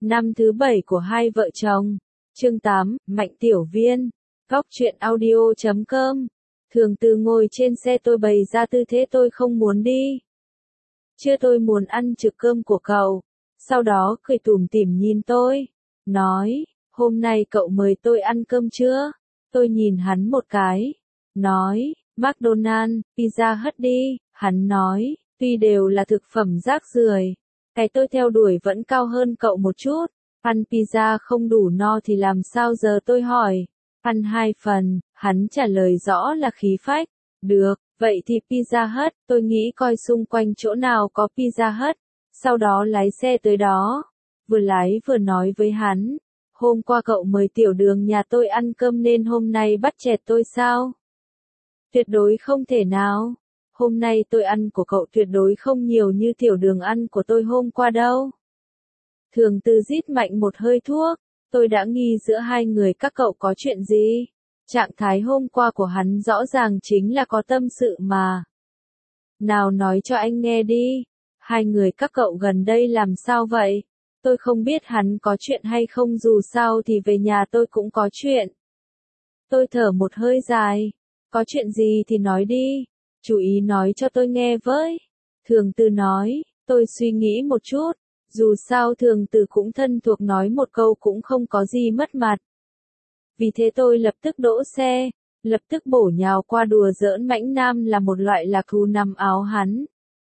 Năm thứ 7 của hai vợ chồng. Chương 8, Mạnh Tiểu Viên. Góc truyện audio.com. Thường Từ ngồi trên xe, tôi bày ra tư thế tôi không muốn đi. Chưa, tôi muốn ăn trực cơm của cậu. Sau đó cười tủm tỉm nhìn tôi. Nói, hôm nay cậu mời tôi ăn cơm chưa? Tôi nhìn hắn một cái. Nói, McDonald's, Pizza Hut đi. Hắn nói, tuy đều là thực phẩm rác rưởi, cái tôi theo đuổi vẫn cao hơn cậu một chút. Ăn pizza không đủ no thì làm sao giờ, tôi hỏi. Ăn 2 phần, hắn trả lời rõ là khí phách. Được, vậy thì Pizza Hut, tôi nghĩ coi xung quanh chỗ nào có Pizza Hut, sau đó lái xe tới đó. Vừa lái vừa nói với hắn, hôm qua cậu mời Tiểu Đường nhà tôi ăn cơm nên hôm nay bắt chẹt tôi sao? Tuyệt đối không thể nào. Hôm nay tôi ăn của cậu tuyệt đối không nhiều như Tiểu Đường ăn của tôi hôm qua đâu. Thường Từ rít mạnh một hơi thuốc. Tôi đã nghi giữa hai người các cậu có chuyện gì. Trạng thái hôm qua của hắn rõ ràng chính là có tâm sự mà. Nào nói cho anh nghe đi. Hai người các cậu gần đây làm sao vậy? Tôi không biết hắn có chuyện hay không, dù sao thì về nhà tôi cũng có chuyện. Tôi thở một hơi dài. Có chuyện gì thì nói đi. Chú ý nói cho tôi nghe với. Thường Từ nói. Tôi suy nghĩ một chút. Dù sao Thường Từ cũng thân thuộc, nói một câu cũng không có gì mất mặt. Vì thế tôi lập tức đỗ xe, lập tức bổ nhào qua đùa giỡn mãnh nam là một loại lạc thú nằm áo hắn.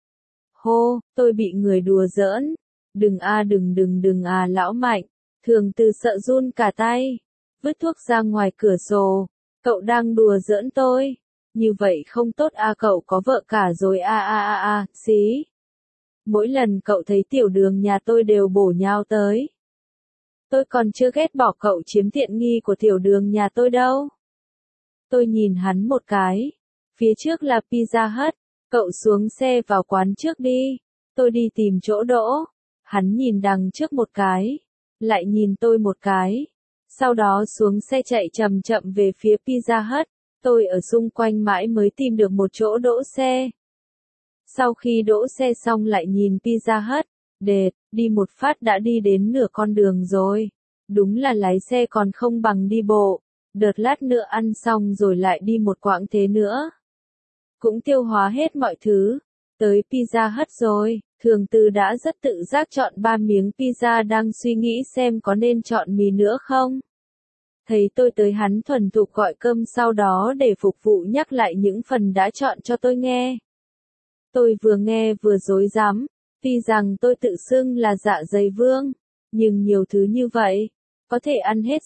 Hô, tôi bị người đùa giỡn. Đừng đừng lão Mạnh. Thường Từ sợ run cả tay. Vứt thuốc ra ngoài cửa sổ. Cậu đang đùa giỡn tôi. Như vậy không tốt à, cậu có vợ cả rồi xí. Mỗi lần cậu thấy Tiểu Đường nhà tôi đều bổ nhào tới. Tôi còn chưa ghét bỏ cậu chiếm tiện nghi của Tiểu Đường nhà tôi đâu. Tôi nhìn hắn một cái. Phía trước là Pizza Hut. Cậu xuống xe vào quán trước đi. Tôi đi tìm chỗ đỗ. Hắn nhìn đằng trước một cái. Lại nhìn tôi một cái. Sau đó xuống xe chạy chậm chậm về phía Pizza Hut. Tôi ở xung quanh mãi mới tìm được một chỗ đỗ xe. Sau khi đỗ xe xong lại nhìn Pizza Hut, đi một phát đã đi đến nửa con đường rồi. Đúng là lái xe còn không bằng đi bộ. Đợt lát nữa ăn xong rồi lại đi một quãng thế nữa. Cũng tiêu hóa hết mọi thứ. Tới Pizza Hut rồi, Thường Từ đã rất tự giác chọn 3 miếng pizza, đang suy nghĩ xem có nên chọn mì nữa không. Thấy tôi tới, hắn thuần thục gọi cơm, sau đó để phục vụ nhắc lại những phần đã chọn cho tôi nghe. Tôi vừa nghe vừa rối rắm, tuy rằng tôi tự xưng là dạ dày vương, nhưng nhiều thứ như vậy, có thể ăn hết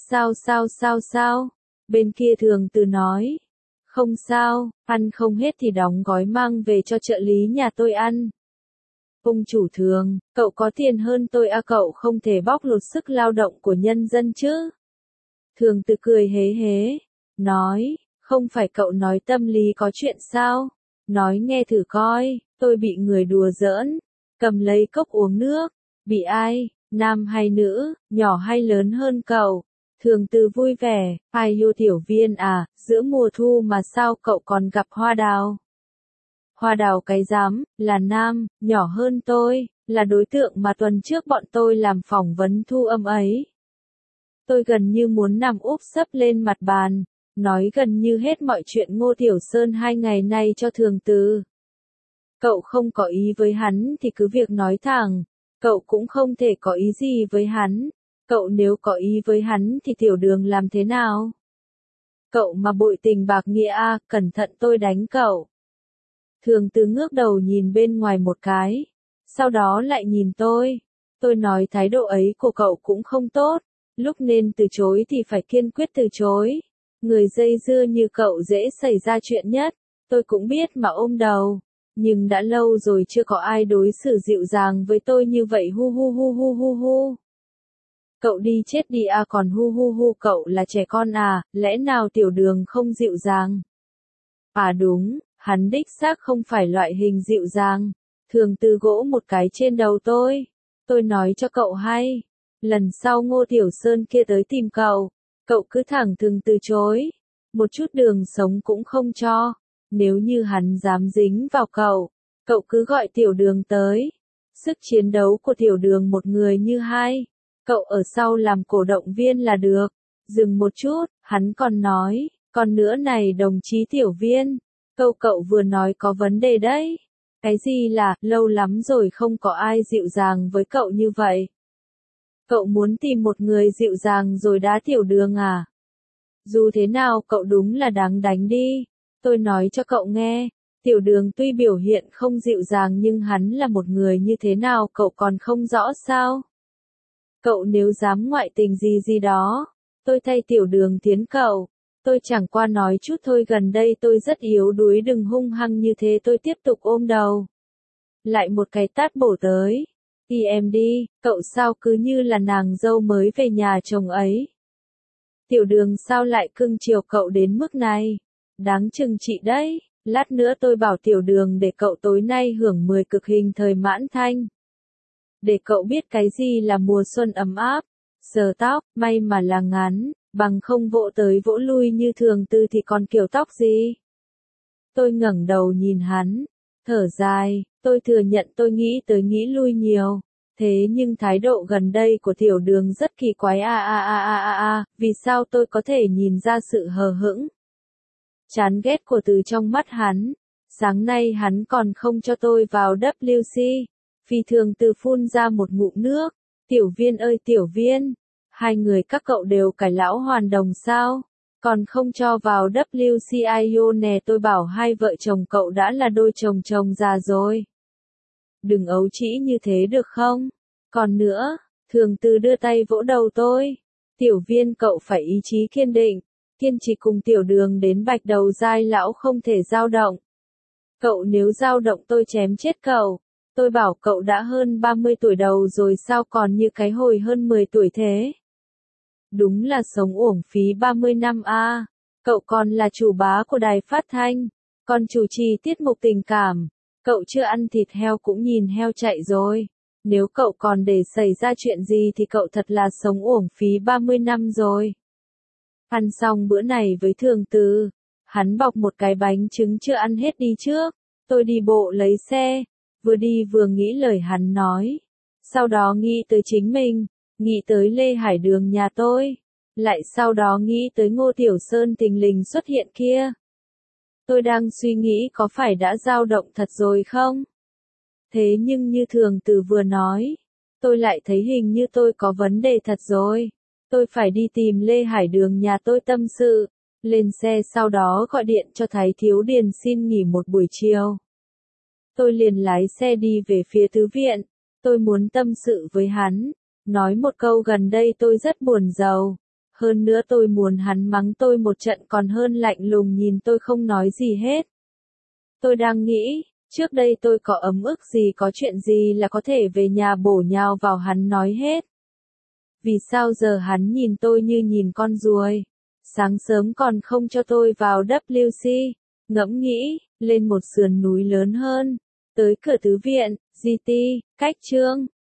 sao? Bên kia Thường Từ nói, không sao, ăn không hết thì đóng gói mang về cho trợ lý nhà tôi ăn. Ông chủ Thường, cậu có tiền hơn tôi à, cậu không thể bóc lột sức lao động của nhân dân chứ. Thường Từ cười hế hế, nói, không phải cậu nói tâm lý có chuyện sao? Nói nghe thử coi. Tôi bị người đùa giỡn, cầm lấy cốc uống nước. Bị ai, nam hay nữ, nhỏ hay lớn hơn cậu? Thường Từ vui vẻ, ai yêu Tiểu Viên à, giữa mùa thu mà sao cậu còn gặp Hoa Đào? Hoa Đào cái dám, là nam, nhỏ hơn tôi, là đối tượng mà tuần trước bọn tôi làm phỏng vấn thu âm ấy. Tôi gần như muốn nằm úp sấp lên mặt bàn, nói gần như hết mọi chuyện Ngô Tiểu Sơn 2 ngày nay cho Thường Từ. Cậu không có ý với hắn thì cứ việc nói thẳng, cậu cũng không thể có ý gì với hắn. Cậu nếu có ý với hắn thì Tiểu Đường làm thế nào? Cậu mà bội tình bạc nghĩa à, cẩn thận tôi đánh cậu. Thường Từ ngước đầu nhìn bên ngoài một cái, sau đó lại nhìn tôi. Tôi nói thái độ ấy của cậu cũng không tốt, lúc nên từ chối thì phải kiên quyết từ chối. Người dây dưa như cậu dễ xảy ra chuyện nhất, tôi cũng biết mà ôm đầu. Nhưng đã lâu rồi chưa có ai đối xử dịu dàng với tôi như vậy, hu. Cậu đi chết đi à, còn hu, cậu là trẻ con à, lẽ nào Tiểu Đường không dịu dàng? À đúng, hắn đích xác không phải loại hình dịu dàng. Thường Từ gỗ một cái trên đầu tôi. Tôi nói cho cậu hay, lần sau Ngô Tiểu Sơn kia tới tìm cậu, cậu cứ thẳng thừng từ chối, một chút đường sống cũng không cho. Nếu như hắn dám dính vào cậu cứ gọi Tiểu Đường tới. Sức chiến đấu của Tiểu Đường một người như hai, Cậu ở sau làm cổ động viên là được. Dừng một chút, hắn còn nói, còn nữa này đồng chí tiểu viên, câu cậu vừa nói có vấn đề đấy. Cái gì là, lâu lắm rồi không có ai dịu dàng với cậu như vậy. Cậu muốn tìm một người dịu dàng rồi đá Tiểu Đường à? Dù thế nào cậu đúng là đáng đánh đi. Tôi nói cho cậu nghe, Tiểu Đường tuy biểu hiện không dịu dàng nhưng hắn là một người như thế nào cậu còn không rõ sao? Cậu nếu dám ngoại tình gì gì đó, tôi thay Tiểu Đường tiến cậu. Tôi chẳng qua nói chút thôi, gần đây tôi rất yếu đuối, đừng hung hăng như thế. Tôi tiếp tục ôm đầu. Lại một cái tát bổ tới. Đi em đi, cậu sao cứ như là nàng dâu mới về nhà chồng ấy. Tiểu Đường sao lại cưng chiều cậu đến mức này? Đáng chừng trị đấy. Lát nữa tôi bảo Tiểu Đường để cậu tối nay hưởng 10 cực hình thời mãn thanh. Để cậu biết cái gì là mùa xuân ấm áp. Sờ tóc, may mà là ngắn, bằng không vỗ tới vỗ lui như thường tư thì còn kiểu tóc gì. Tôi ngẩng đầu nhìn hắn, thở dài, tôi thừa nhận tôi nghĩ tới nghĩ lui nhiều. Thế nhưng thái độ gần đây của Tiểu Đường rất kỳ quái vì sao tôi có thể nhìn ra sự hờ hững, chán ghét của từ trong mắt hắn. Sáng nay hắn còn không cho tôi vào WC. Phi thường từ phun ra một ngụm nước. Tiểu Viên ơi Tiểu Viên, hai người các cậu đều cải lão hoàn đồng sao? Còn không cho vào WCIO nè, tôi bảo hai vợ chồng cậu đã là đôi chồng chồng già rồi. Đừng ấu trĩ như thế được không? Còn nữa, Thường Từ đưa tay vỗ đầu tôi. Tiểu Viên cậu phải ý chí kiên định, kiên trì cùng Tiểu Đường đến bạch đầu giai lão, không thể dao động. Cậu nếu dao động tôi chém chết cậu. Tôi bảo cậu đã hơn 30 tuổi đầu rồi sao còn như cái hồi hơn 10 tuổi thế? Đúng là sống uổng phí 30 năm a. Cậu còn là chủ bá của đài phát thanh, còn chủ trì tiết mục tình cảm. Cậu chưa ăn thịt heo cũng nhìn heo chạy rồi. Nếu cậu còn để xảy ra chuyện gì thì cậu thật là sống uổng phí 30 năm rồi. Ăn xong bữa này với Thường Từ, hắn bọc một cái bánh trứng chưa ăn hết đi trước. Tôi đi bộ lấy xe, vừa đi vừa nghĩ lời hắn nói. Sau đó nghĩ tới chính mình, nghĩ tới Lê Hải Đường nhà tôi. Lại sau đó nghĩ tới Ngô Tiểu Sơn thình lình xuất hiện kia. Tôi đang suy nghĩ có phải đã dao động thật rồi không? Thế nhưng như Thường Từ vừa nói, tôi lại thấy hình như tôi có vấn đề thật rồi. Tôi phải đi tìm Lê Hải Đường nhà tôi tâm sự. Lên xe sau đó gọi điện cho Thái Thiếu Điền xin nghỉ một buổi chiều. Tôi liền lái xe đi về phía Thư viện. Tôi muốn tâm sự với hắn. Nói một câu gần đây tôi rất buồn rầu. Hơn nữa tôi muốn hắn mắng tôi một trận còn hơn lạnh lùng nhìn tôi không nói gì hết. Tôi đang nghĩ, trước đây tôi có ấm ức gì, có chuyện gì là có thể về nhà bổ nhào vào hắn nói hết. Vì sao giờ hắn nhìn tôi như nhìn con ruồi? Sáng sớm còn không cho tôi vào WC. Ngẫm nghĩ, lên một sườn núi lớn hơn. Tới cửa Thư viện, GT, cách Trương,